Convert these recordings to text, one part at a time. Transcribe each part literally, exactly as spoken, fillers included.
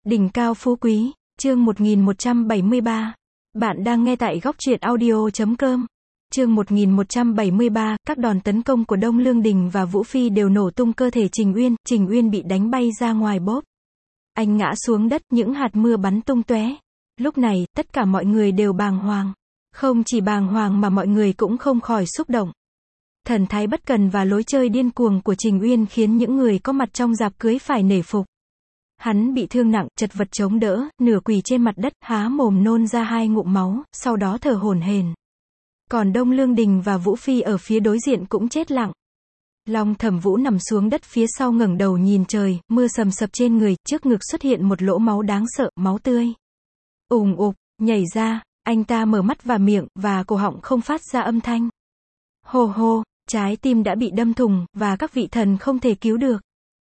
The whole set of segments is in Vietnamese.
Đỉnh cao phú quý, chương một nghìn một trăm bảy mươi ba. Bạn đang nghe tại góc truyện audio chấm com. Chương một nghìn một trăm bảy mươi ba, các đòn tấn công của Đông Lương Đình và Vũ Phi đều nổ tung cơ thể Trình Uyên, Trình Uyên bị đánh bay ra ngoài bốp. Anh ngã xuống đất, những hạt mưa bắn tung tóe. Lúc này, tất cả mọi người đều bàng hoàng. Không chỉ bàng hoàng mà mọi người cũng không khỏi xúc động. Thần thái bất cần và lối chơi điên cuồng của Trình Uyên khiến những người có mặt trong rạp cưới phải nể phục. Hắn bị thương nặng, chật vật chống đỡ, nửa quỳ trên mặt đất, há mồm nôn ra hai ngụm máu, sau đó thở hổn hển. Còn Đông Lương Đình và Vũ Phi ở phía đối diện cũng chết lặng. Long Thẩm Vũ nằm xuống đất phía sau ngẩng đầu nhìn trời, mưa sầm sập trên người, trước ngực xuất hiện một lỗ máu đáng sợ, máu tươi. Ùng ục, nhảy ra, anh ta mở mắt và miệng, và cổ họng không phát ra âm thanh. Hô hô, trái tim đã bị đâm thủng, và các vị thần không thể cứu được.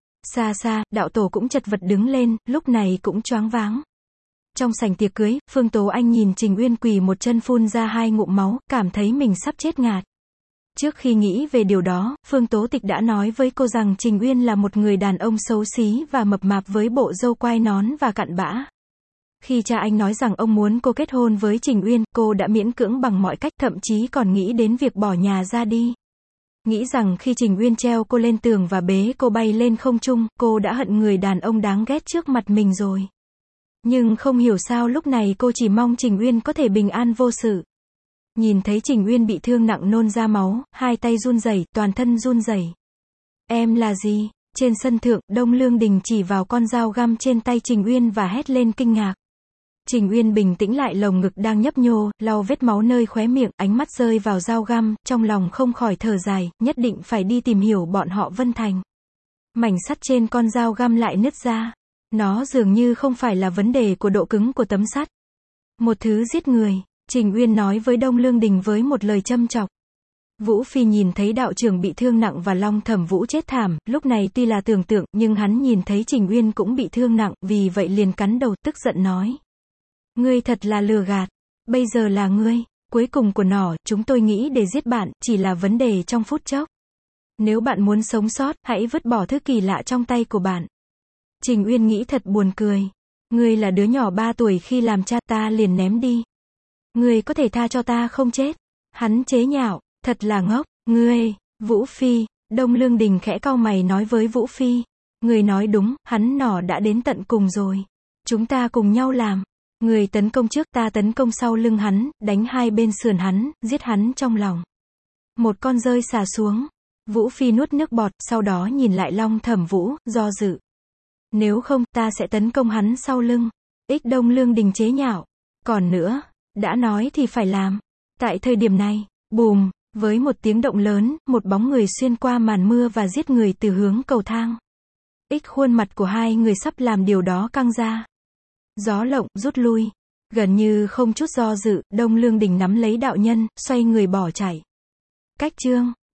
Xa xa, đạo tổ cũng chật vật đứng lên, lúc này cũng choáng váng. Trong sảnh tiệc cưới, Phương Tố Anh nhìn Trình Uyên quỳ một chân phun ra hai ngụm máu, cảm thấy mình sắp chết ngạt. Trước khi nghĩ về điều đó, Phương Tố Tịch đã nói với cô rằng Trình Uyên là một người đàn ông xấu xí và mập mạp với bộ râu quai nón và cặn bã. Khi cha anh nói rằng ông muốn cô kết hôn với Trình Uyên, cô đã miễn cưỡng bằng mọi cách, thậm chí còn nghĩ đến việc bỏ nhà ra đi. Nghĩ rằng khi Trình Uyên treo cô lên tường và bế cô bay lên không trung, cô đã hận người đàn ông đáng ghét trước mặt mình rồi. Nhưng không hiểu sao lúc này cô chỉ mong Trình Uyên có thể bình an vô sự. Nhìn thấy Trình Uyên bị thương nặng nôn ra máu, hai tay run rẩy, toàn thân run rẩy. Em là gì? Trên sân thượng, Đông Lương Đình chỉ vào con dao găm trên tay Trình Uyên và hét lên kinh ngạc. Trình Uyên bình tĩnh lại lồng ngực đang nhấp nhô, lau vết máu nơi khóe miệng, ánh mắt rơi vào dao găm, trong lòng không khỏi thở dài, nhất định phải đi tìm hiểu bọn họ Vân Thành. Mảnh sắt trên con dao găm lại nứt ra. Nó dường như không phải là vấn đề của độ cứng của tấm sắt. Một thứ giết người, Trình Uyên nói với Đông Lương Đình với một lời châm chọc. Vũ Phi nhìn thấy đạo trưởng bị thương nặng và Long Thẩm Vũ chết thảm, lúc này tuy là tưởng tượng, nhưng hắn nhìn thấy Trình Uyên cũng bị thương nặng, vì vậy liền cắn đầu, tức giận nói. Ngươi thật là lừa gạt. Bây giờ là ngươi. Cuối cùng của nó, chúng tôi nghĩ để giết bạn, chỉ là vấn đề trong phút chốc. Nếu bạn muốn sống sót, hãy vứt bỏ thứ kỳ lạ trong tay của bạn. Trình Uyên nghĩ thật buồn cười. Ngươi là đứa nhỏ ba tuổi khi làm cha ta liền ném đi. Ngươi có thể tha cho ta không chết. Hắn chế nhạo, thật là ngốc. Ngươi, Vũ Phi, Đông Lương Đình khẽ cau mày nói với Vũ Phi. Ngươi nói đúng, hắn nỏ đã đến tận cùng rồi. Chúng ta cùng nhau làm. Người tấn công trước, ta tấn công sau lưng hắn, đánh hai bên sườn hắn, giết hắn trong lòng. Một con rơi xả xuống. Vũ Phi nuốt nước bọt, sau đó nhìn lại Long Thẩm Vũ, do dự. Nếu không, ta sẽ tấn công hắn sau lưng. Ích Đông Lương Đình chế nhạo. Còn nữa, đã nói thì phải làm. Tại thời điểm này, bùm, với một tiếng động lớn, một bóng người xuyên qua màn mưa và giết người từ hướng cầu thang. Ích khuôn mặt của hai người sắp làm điều đó căng ra. Gió lộng, rút lui. Gần như không chút do dự, Đông Lương Đình nắm lấy đạo nhân, xoay người bỏ chạy. Cách chương